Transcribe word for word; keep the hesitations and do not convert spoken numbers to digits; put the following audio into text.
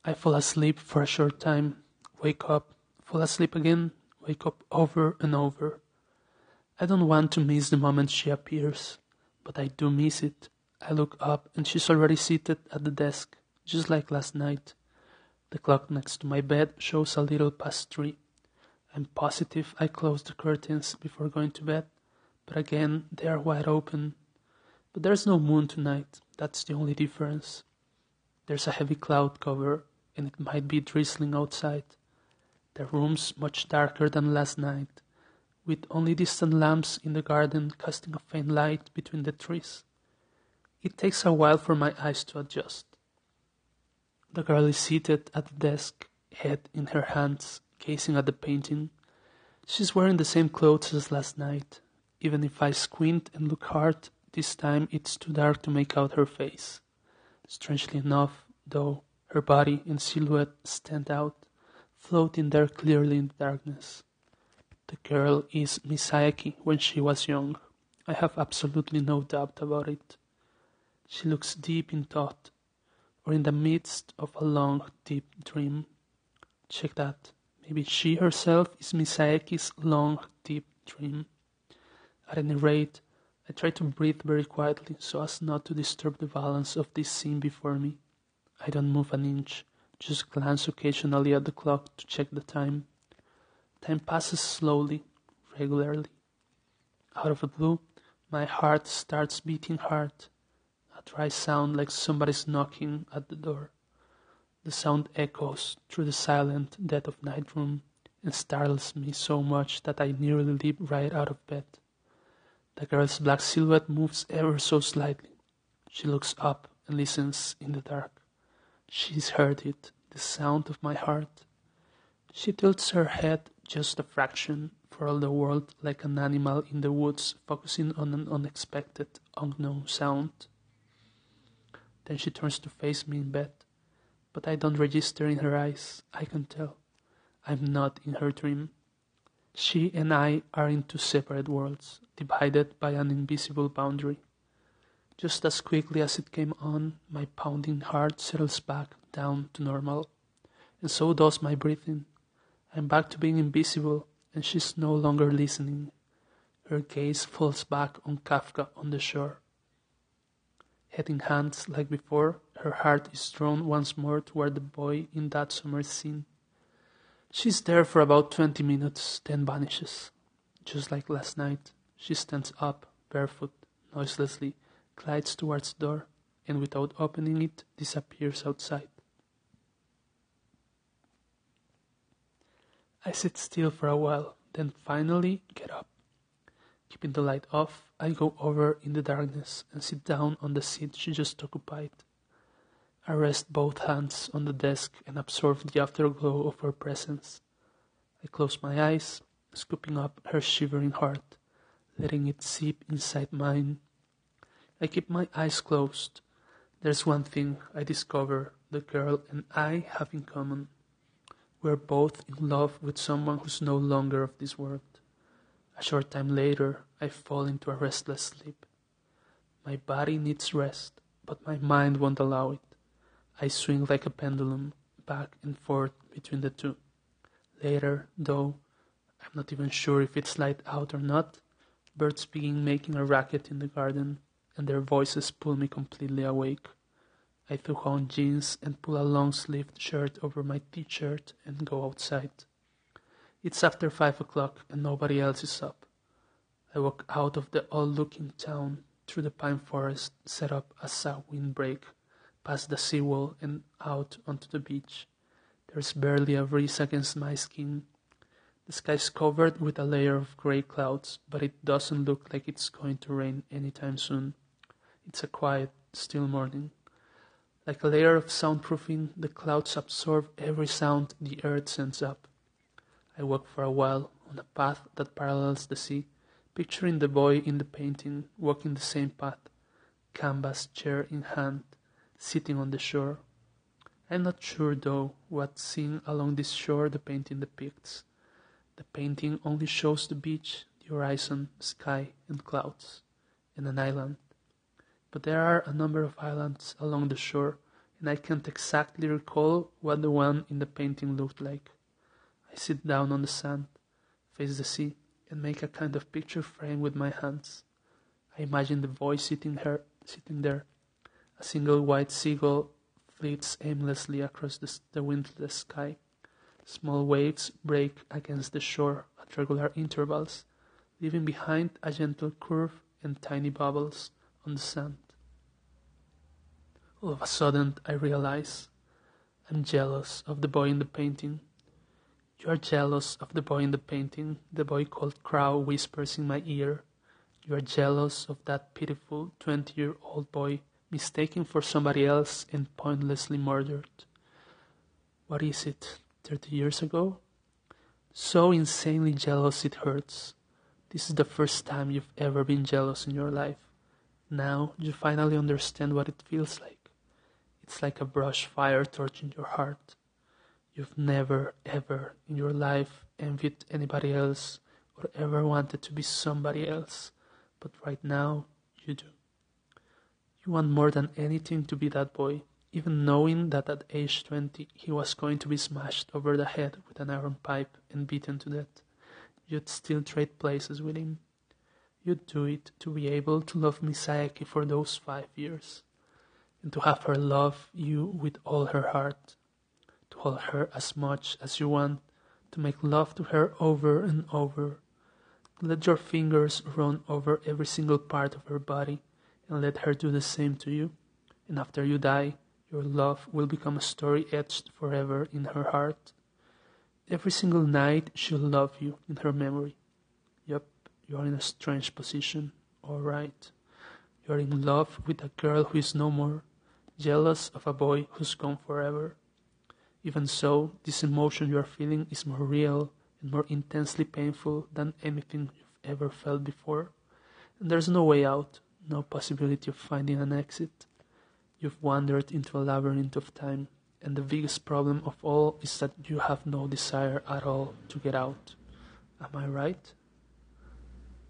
I fall asleep for a short time, wake up, fall asleep again, wake up over and over. I don't want to miss the moment she appears, but I do miss it. I look up and she's already seated at the desk, just like last night. The clock next to my bed shows a little past three. I'm positive I closed the curtains before going to bed, but again, they are wide open. But there's no moon tonight, that's the only difference. There's a heavy cloud cover, and it might be drizzling outside. The room's much darker than last night, with only distant lamps in the garden casting a faint light between the trees. It takes a while for my eyes to adjust. The girl is seated at the desk, head in her hands, gazing at the painting. She's wearing the same clothes as last night. Even if I squint and look hard, this time it's too dark to make out her face. Strangely enough, though, her body and silhouette stand out, floating there clearly in the darkness. The girl is Misayaki when she was young. I have absolutely no doubt about it. She looks deep in thought, or in the midst of a long, deep dream. Check that. Maybe she herself is Misayaki's long, deep dream. At any rate, I try to breathe very quietly so as not to disturb the balance of this scene before me. I don't move an inch, just glance occasionally at the clock to check the time. Time passes slowly, regularly. Out of the blue, my heart starts beating hard. A dry sound like somebody's knocking at the door. The sound echoes through the silent dead of night room and startles me so much that I nearly leap right out of bed. The girl's black silhouette moves ever so slightly. She looks up and listens in the dark. She's heard it, the sound of my heart. She tilts her head just a fraction, for all the world like an animal in the woods focusing on an unexpected, unknown sound. Then she turns to face me in bed, but I don't register in her eyes. I can tell. I'm not in her dream. She and I are in two separate worlds, divided by an invisible boundary. Just as quickly as it came on, my pounding heart settles back down to normal, and so does my breathing. I'm back to being invisible, and she's no longer listening. Her gaze falls back on Kafka on the shore. Head in hands like before, her heart is drawn once more toward the boy in that summer scene. She's there for about twenty minutes, then vanishes. Just like last night, she stands up, barefoot, noiselessly, glides towards the door, and without opening it, disappears outside. I sit still for a while, then finally get up. Keeping the light off, I go over in the darkness and sit down on the seat she just occupied. I rest both hands on the desk and absorb the afterglow of her presence. I close my eyes, scooping up her shivering heart, letting it seep inside mine. I keep my eyes closed. There's one thing I discover the girl and I have in common. We're both in love with someone who's no longer of this world. A short time later, I fall into a restless sleep. My body needs rest, but my mind won't allow it. I swing like a pendulum, back and forth between the two. Later, though, I'm not even sure if it's light out or not, birds begin making a racket in the garden, and their voices pull me completely awake. I throw on jeans and pull a long-sleeved shirt over my t-shirt and go outside. It's after five o'clock and nobody else is up. I walk out of the odd-looking town, through the pine forest set up as a windbreak, past the seawall and out onto the beach. There's barely a breeze against my skin. The sky's covered with a layer of grey clouds, but it doesn't look like it's going to rain anytime soon. It's a quiet, still morning. Like a layer of soundproofing, the clouds absorb every sound the earth sends up. I walk for a while on a path that parallels the sea, picturing the boy in the painting walking the same path, canvas chair in hand, sitting on the shore. I'm not sure, though, what scene along this shore the painting depicts. The painting only shows the beach, the horizon, sky, and clouds, and an island. But there are a number of islands along the shore, and I can't exactly recall what the one in the painting looked like. I sit down on the sand, face the sea, and make a kind of picture frame with my hands. I imagine the boy sitting her, sitting there. A single white seagull flits aimlessly across the, the windless sky. Small waves break against the shore at regular intervals, leaving behind a gentle curve and tiny bubbles on the sand. All of a sudden, I realize I'm jealous of the boy in the painting. You are jealous of the boy in the painting, the boy called Crow whispers in my ear. You are jealous of that pitiful twenty-year-old boy mistaken for somebody else and pointlessly murdered. What is it, thirty years ago? So insanely jealous it hurts. This is the first time you've ever been jealous in your life. Now you finally understand what it feels like. It's like a brush fire torching your heart. You've never, ever in your life envied anybody else or ever wanted to be somebody else, but right now you do. You want more than anything to be that boy, even knowing that at age twenty he was going to be smashed over the head with an iron pipe and beaten to death. You'd still trade places with him. You'd do it to be able to love Misayaki for those five years, and to have her love you with all her heart, to hold her as much as you want, to make love to her over and over, to let your fingers run over every single part of her body, and let her do the same to you, and after you die, your love will become a story etched forever in her heart. Every single night she'll love you in her memory. Yup, you are in a strange position, all right. You are in love with a girl who is no more, jealous of a boy who's gone forever. Even so, this emotion you are feeling is more real and more intensely painful than anything you've ever felt before. And there's no way out, no possibility of finding an exit. You've wandered into a labyrinth of time, and the biggest problem of all is that you have no desire at all to get out. Am I right?